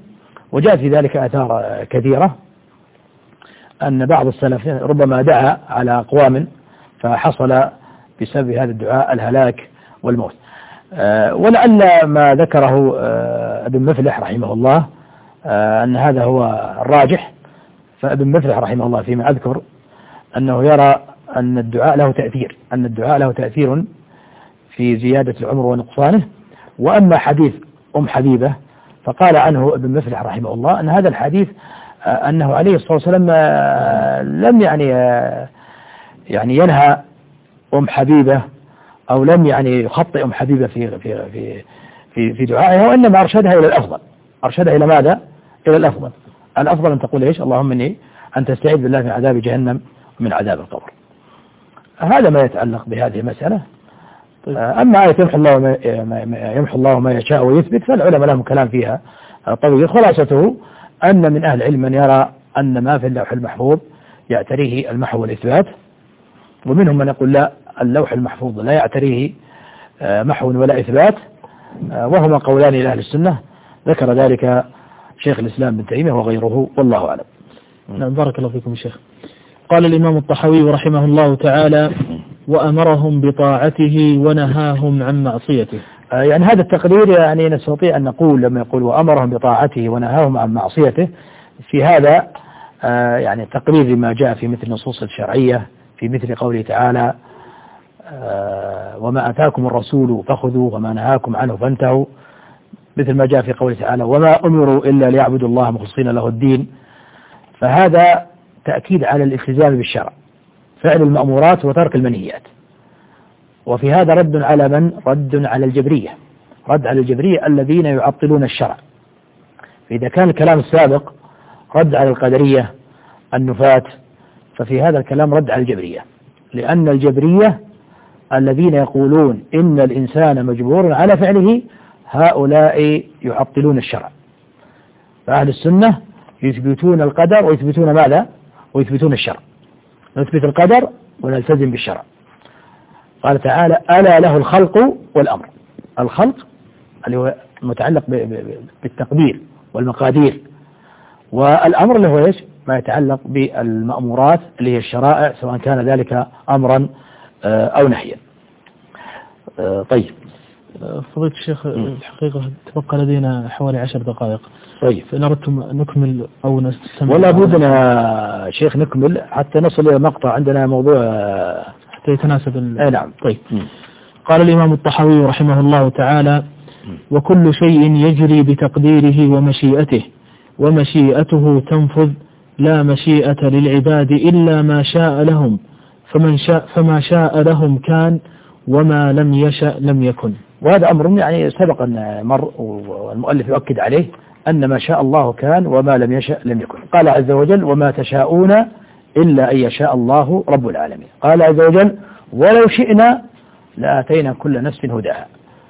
وجاءت في ذلك آثار كثيرة أن بعض السلف ربما دعا على أقوام فحصل بسبب هذا الدعاء الهلاك والموت. ولعل ما ذكره ابن مفلح رحمه الله أن هذا هو الراجح. فابن مفلح رحمه الله فيما أذكر أنه يرى أن الدعاء له تأثير في زيادة العمر ونقصانه. وأما حديث حبيبة فقال عنه ابن مفلح رحمه الله أن هذا الحديث أنه عليه الصلاة والسلام لم يعني ينهى حبيبة أو لم يخطئ حبيبة في دعائها، وإنما أرشدها إلى الأفضل. أرشدها إلى ماذا؟ إلى الأفضل. الأفضل أن تقول إيش؟ اللهم إني أن تستعيذ بالله من عذاب جهنم ومن عذاب القبر. هذا ما يتعلق بهذه المسألة. أما آية يمحو الله ما يشاء ويثبت فالعلماء لهم كلام فيها طويل. خلاصته أن من أهل العلم من يرى أن ما في اللوح المحفوظ يعتريه المحو والإثبات، ومنهم من يقول لا، اللوح المحفوظ لا يعتريه محو ولا إثبات، وهما قولان لأهل السنة ذكر ذلك شيخ الإسلام بن تيمية وغيره، والله أعلم. نعم، بارك الله فيكم الشيخ. قال الإمام الطحاوي رحمه الله تعالى: وأمرهم بطاعته ونهاهم عن معصيته. يعني هذا التقرير نستطيع أن نقول لما يقول وأمرهم بطاعته ونهاهم عن معصيته، في هذا تقرير لما جاء في مثل النصوص الشرعية، في مثل قوله تعالى: وما أتاكم الرسول فخذوه وما نهاكم عنه فانتهوا، مثل ما جاء في قوله تعالى: وما أمروا إلا ليعبدوا الله مخلصين له الدين. فهذا تأكيد على الالتزام بالشرع، فعل المأمورات وترك المنهيات. وفي هذا رد على من؟ رد على الجبرية، رد على الجبرية الذين يعطلون الشرع. فإذا كان الكلام السابق رد على القدرية النفاة، ففي هذا الكلام رد على الجبرية، لأن الجبرية الذين يقولون إن الإنسان مجبور على فعله هؤلاء يعطلون الشرع. فأهل السنة يثبتون القدر ويثبتون ماذا؟ ويثبتون الشرع. نثبت القدر ونلتزم بالشرع. قال تعالى: ألا له الخلق والأمر. الخلق اللي هو متعلق بالتقدير والمقادير، والأمر اللي هو إيش؟ ما يتعلق بالمأمورات اللي هي الشرائع، سواء كان ذلك أمرا أو نهيا. طيب فضيلة الشيخ، الحقيقة تبقى لدينا حوالي 10 دقائق. طيب، فإن أردتم نكمل أو نستمع. ولا بدنا شيخ نكمل حتى نصل إلى مقطع عندنا موضوع حتى يتناسب نعم. طيب. قال الإمام الطحاوي رحمه الله تعالى: وكل شيء يجري بتقديره ومشيئته، ومشيئته تنفذ، لا مشيئة للعباد إلا ما شاء لهم، فما شاء لهم كان، وما لم يشأ لم يكن. وهذا أمر سبق أن مر، والمؤلف يؤكد عليه أن ما شاء الله كان وما لم يشأ لم يكن. قال عز وجل: وما تشاءون إلا أن يشاء الله رب العالمين. قال عز وجل: ولو شئنا لآتينا كل نفس هداها.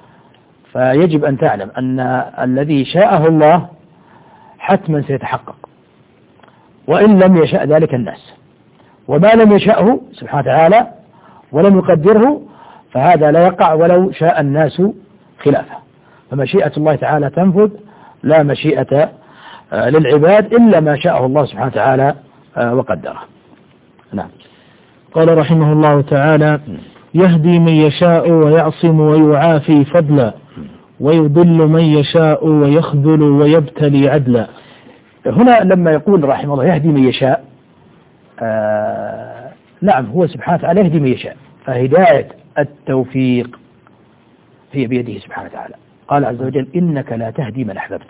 فيجب أن تعلم أن الذي شاءه الله حتما سيتحقق، وإن لم يشاء ذلك الناس، وما لم يشاءه سبحانه وتعالى ولم يقدره فهذا لا يقع ولو شاء الناس خلافه. فمشيئة الله تعالى تنفذ، لا مشيئة للعباد إلا ما شاءه الله سبحانه وتعالى وقدره. نعم. قال رحمه الله تعالى: يهدي من يشاء ويعصم ويعافي فضلا، ويضل من يشاء ويخذل ويبتلي عدلا. هنا لما يقول رحمه الله يهدي من يشاء، نعم، هو سبحانه وتعالى يهدي من يشاء، فهداية التوفيق هي بيده سبحانه وتعالى. قال عز وجل: إنك لا تهدي من أحببت.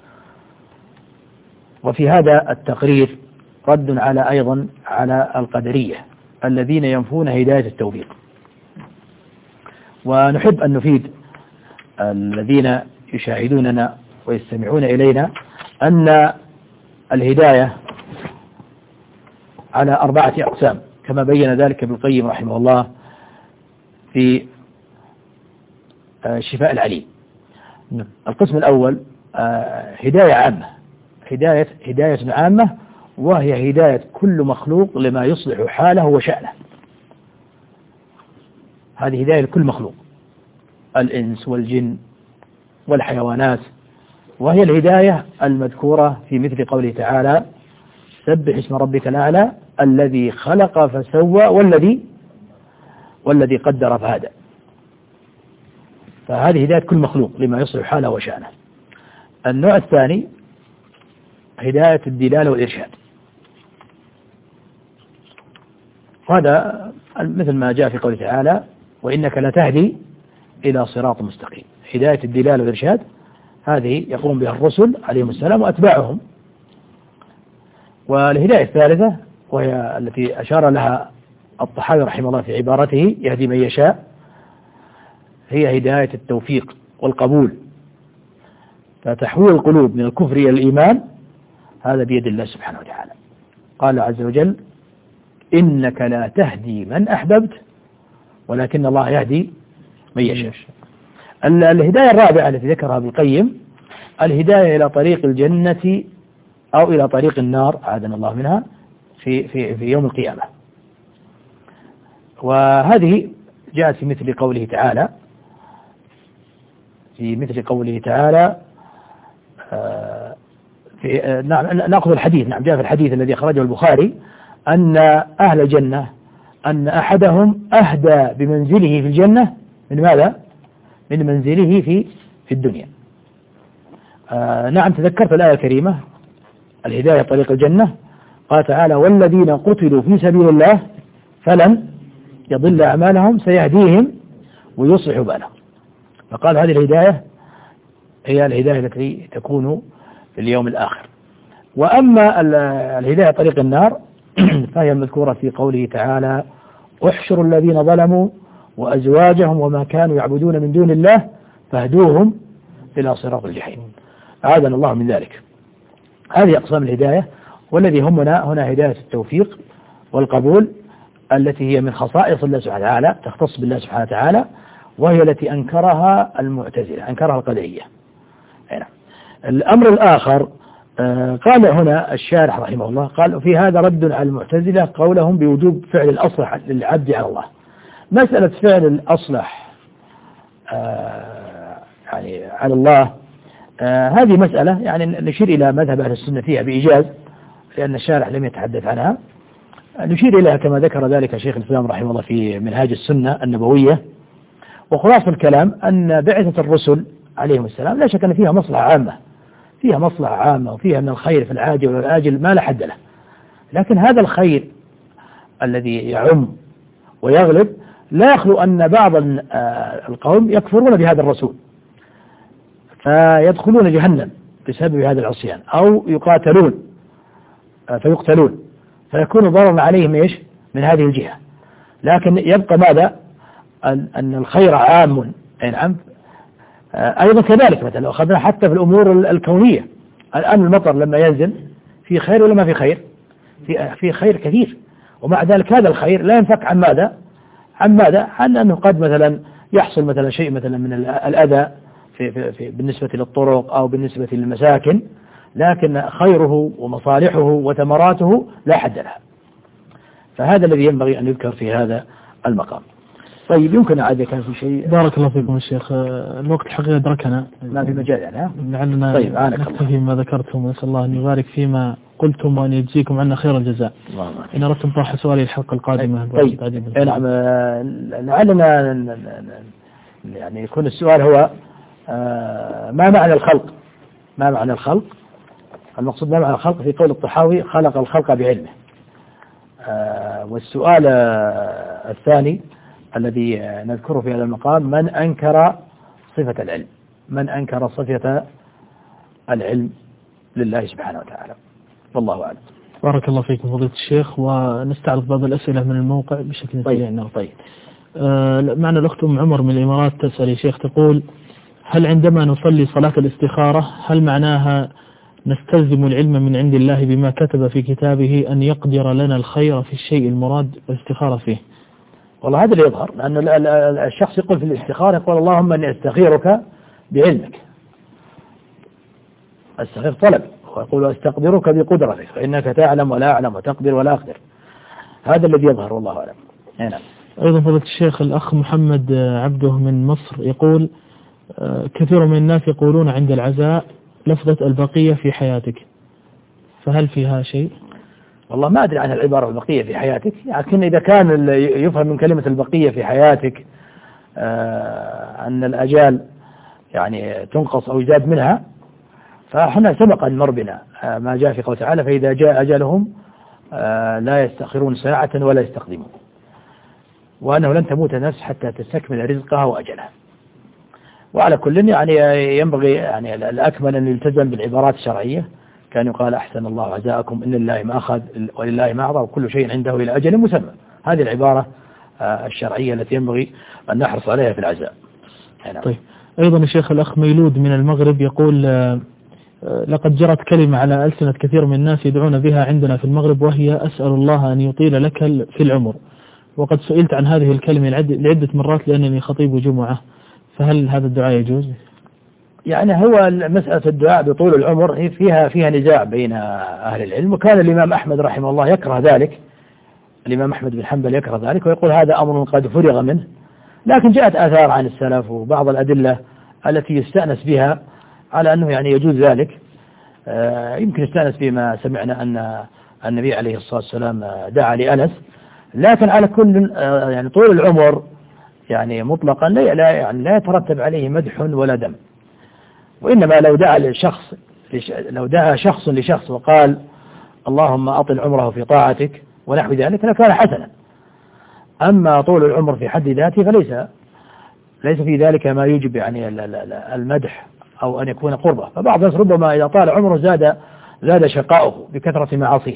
وفي هذا التقرير رد أيضا على القدرية الذين ينفون هداية التوفيق. ونحب أن نفيد الذين يشاهدوننا ويستمعون إلينا أن الهداية على 4 أقسام، كما بين ذلك ابن القيم رحمه الله في شفاء العليم. القسم الأول هداية عامة، هداية عامة، وهي هداية كل مخلوق لما يصلح حاله وشأنه. هذه هداية لكل مخلوق، الإنس والجن والحيوانات وهي الهداية المذكورة في مثل قوله تعالى سبح اسم ربك الأعلى الذي خلق فسوى والذي قدر فهدى. فهذه هداية كل مخلوق لما يصلح حاله وشأنه. النوع الثاني هداية الدلالة والإرشاد، وهذا مثل ما جاء في قوله تعالى وإنك لتهدي إلى صراط مستقيم. هداية الدلالة والإرشاد هذه يقوم بها الرسل عليهم السلام وأتباعهم. والهداية الثالثة وهي التي أشار لها الطحاوي رحمه الله في عبارته يهدي من يشاء، هي هداية التوفيق والقبول، فتحويل القلوب من الكفر إلى الإيمان هذا بيد الله سبحانه وتعالى. قال عز وجل إنك لا تهدي من أحببت ولكن الله يهدي من يشاء. الهداية الرابعة التي ذكرها ابن القيم الهداية إلى طريق الجنة أو إلى طريق النار أعاذنا الله منها في يوم القيامة. وهذه جاءت في مثل قوله تعالى نأخذ الحديث. نعم، جاء في الحديث الذي أخرجه البخاري أن أهل الجنة أن أحدهم أهدى بمنزله في الجنة من ماذا؟ من منزله في الدنيا. نعم، تذكرت الآية الكريمة الهداية طريق الجنة. قال تعالى والذين قتلوا في سبيل الله فلن يضل أعمالهم سيهديهم ويصلح بالهم. فقال هذه الهداية هي الهداية التي تكون في اليوم الآخر. وأما الهداية طريق النار فهي المذكورة في قوله تعالى احشروا الذين ظلموا وأزواجهم وما كانوا يعبدون من دون الله فاهدوهم إلى صراط الجحيم. أعاذنا الله من ذلك. هذه أقسام الهداية، والذي هنا هداية التوفيق والقبول التي هي من خصائص الله سبحانه وتعالى، تختص بالله سبحانه وتعالى، وهي التي أنكرها المعتزلة، أنكرها القدرية. الأمر الآخر قال هنا الشارح رحمه الله قال في هذا رد على المعتزلة قولهم بوجوب فعل الأصلح للعبد على الله. مسألة فعل الأصلح يعني على الله هذه مسألة يعني نشير إلى مذهب أهل السنة فيها بإيجاز، لأن الشارح لم يتحدث عنها. نشير إليها كما ذكر ذلك شيخ الإسلام رحمه الله في منهاج السنة النبوية. وخلاص الكلام أن بعثة الرسل عليهم السلام لا شك أن فيها مصلحة عامة، فيها مصلحة عامة وفيها من الخير في العاجل والآجل ما لا حد له. لكن هذا الخير الذي يعم ويغلب لا يخلو أن بعض القوم يكفرون بهذا الرسول فيدخلون جهنم بسبب هذا العصيان، أو يقاتلون فيقتلون فيكون ضررا عليهم إيش من هذه الجهة. لكن يبقى ماذا؟ أن الخير عام. نعم. أيضا كذلك مثلا لو أخذنا حتى في الأمور الكونية، الآن المطر لما ينزل في خير ولا ما في خير؟ في خير كثير، ومع ذلك هذا الخير لا ينفك عن ماذا؟ عن أنه قد مثلا يحصل مثلا شيء مثلا من الأذى في بالنسبة للطرق أو بالنسبة للمساكن، لكن خيره ومصالحه وثمراته لا حد لها. فهذا الذي ينبغي أن يذكر في هذا المقام. طيب يمكن عاد كان في شيء. بارك الله فيكم الشيخ، الوقت الحقيقة أدركنا ما في مجال يعني. لعلنا طيب نكتفي ما ذكرتم، ونسأل الله أن يبارك فيما قلتم وأن يجزيكم عنا خير الجزاء. إن أردتم طرح سؤالي الحلقة القادمة. طيب نعم، لعلنا يعني يكون السؤال هو ما معنى الخلق؟ ما معنى الخلق؟ المقصود ما معنى الخلق في قول الطحاوي خلق الخلق بعلمه. والسؤال الثاني الذي نذكره في هذا المقام من أنكر صفة العلم؟ من أنكر صفة العلم لله سبحانه وتعالى؟ والله أعلم. بارك الله فيكم فضيلة الشيخ، ونستعرض بعض الأسئلة من الموقع بشكل سريع. طيب. معنا الأخت أم عمر من الإمارات تسأل يا شيخ، تقول هل عندما نصلي صلاة الاستخارة هل معناها نستلزم العلم من عند الله بما كتب في كتابه أن يقدر لنا الخير في الشيء المراد والاستخارة فيه؟ والله هذا اللي يظهر، لأن الشخص يقول في الاستخارة يقول اللهم أني أستخيرك بعلمك، أستخير طلب، ويقول أستقدرك بقدرتك فإنك تعلم ولا أعلم وتقدر ولا أقدر. هذا الذي يظهر والله أعلم. هنا أيضا فضيلة الشيخ الأخ محمد عبده من مصر يقول كثير من الناس يقولون عند العزاء لفظة البقية في حياتك، فهل فيها شيء؟ والله ما أدري عن العبارة البقية في حياتك، لكن إذا كان يفهم من كلمة البقية في حياتك أن الأجال يعني تنقص أو يزاد منها، فإحنا سبق أن مر بنا ما جاء في قوله تعالى فإذا جاء أجلهم لا يستأخرون ساعة ولا يستقدمون، وأنه لن تموت نفس حتى تستكمل رزقها وأجلها. وعلى كل يعني ينبغي يعني الأكمل أن يلتزم بالعبارات الشرعية، كان يقال أحسن الله عزاءكم إن لله ما أخذ ولله ما أعطى وكل شيء عنده إلى أجل مسمى. هذه العبارة الشرعية التي ينبغي أن نحرص عليها في العزاء. طيب أيضا الشيخ الأخ ميلود من المغرب يقول لقد جرت كلمة على ألسنة كثير من الناس يدعون بها عندنا في المغرب، وهي أسأل الله أن يطيل لك في العمر، وقد سئلت عن هذه الكلمة لعدة مرات لأنني خطيب جمعة، فهل هذا الدعاء يجوز؟ يعني هو مسألة الدعاء بطول العمر فيها نزاع بين أهل العلم، وكان الإمام أحمد رحمه الله يكره ذلك، الإمام أحمد بن حنبل يكره ذلك ويقول هذا أمر قد فرغ منه، لكن جاءت آثار عن السلف وبعض الأدلة التي يستأنس بها على أنه يعني يجوز ذلك. يمكن يستأنس بما سمعنا أن النبي عليه الصلاة والسلام دعا لأنس، لكن على كل يعني طول العمر يعني مطلقا لا يترتب عليه مدح ولا دم، وإنما لو دعا شخص لشخص وقال اللهم أطل عمره في طاعتك ونحو ذلك لكان حسنا. أما طول العمر في حد ذاته ليس في ذلك ما يوجب يعني المدح أو أن يكون قربة، فبعض الناس ربما إذا طال عمره زاد شقاؤه بكثرة معاصيه،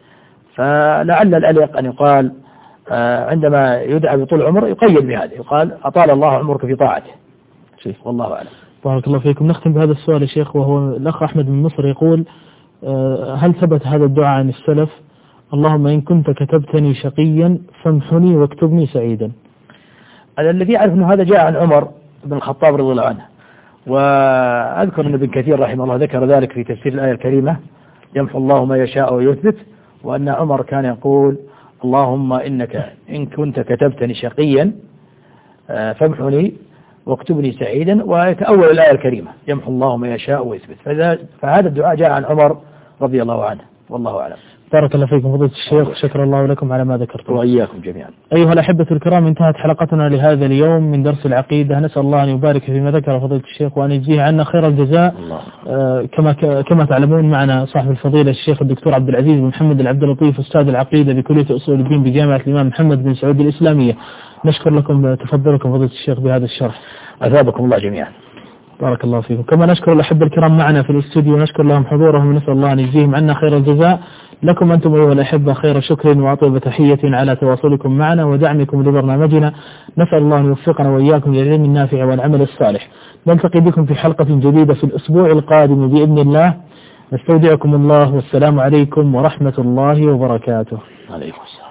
فلعل الأليق أن يقال عندما يدعى بطول العمر يقيد بهذا، يقال أطال الله عمرك في طاعته. والله أعلم. بارك الله فيكم. نختم بهذا السؤال يا شيخ، وهو الأخ أحمد من مصر يقول هل ثبت هذا الدعاء عن السلف؟ اللهم إن كنت كتبتني شقيا فامحني واكتبني سعيدا. الذي يعرف أنه هذا جاء عن عمر بن الخطاب رضي الله عنه، وأذكر أن ابن كثير رحمه الله ذكر ذلك في تفسير الآية الكريمة يمحو الله ما يشاء ويثبت، وأن عمر كان يقول اللهم إنك إن كنت كتبتني شقيا فامحني واكتبني سعيدا، ويتأول الآية الكريمة يمحو الله ما يشاء ويثبت. فهذا الدعاء جاء عن عمر رضي الله عنه، والله أعلم. بارك الله فيكم فضيلة الشيخ، شكر الله لكم على ما ذكرتم. وإياكم جميعا. أيها الأحبة الكرام، انتهت حلقتنا لهذا اليوم من درس العقيدة، نسأل الله أن يبارك فيما ذكر فضيلة الشيخ وأن يجزيه عنا خير الجزاء. كما تعلمون معنا صاحب الفضيلة الشيخ الدكتور عبد العزيز بن محمد العبد اللطيف أستاذ العقيدة بكلية أصول الدين بجامعة الإمام محمد بن سعود الإسلامية. نشكر لكم تفضلكم فضيلة الشيخ بهذا الشرح، أثابكم الله جميعا. بارك الله فيكم. كما نشكر الأحبة الكرام معنا في الاستوديو ونشكر لهم حضورهم ونسأل الله أن يجزيهم عنا خير الجزاء. لكم أنتم أيها الأحبة خير شكر وأطيب تحية على تواصلكم معنا ودعمكم لبرنامجنا. نسأل الله أن يوفقنا وإياكم للعلم النافع والعمل الصالح. نلتقي بكم في حلقة جديدة في الأسبوع القادم بإذن الله. نستودعكم الله، والسلام عليكم ورحمة الله وبركاته. عليكم السلام.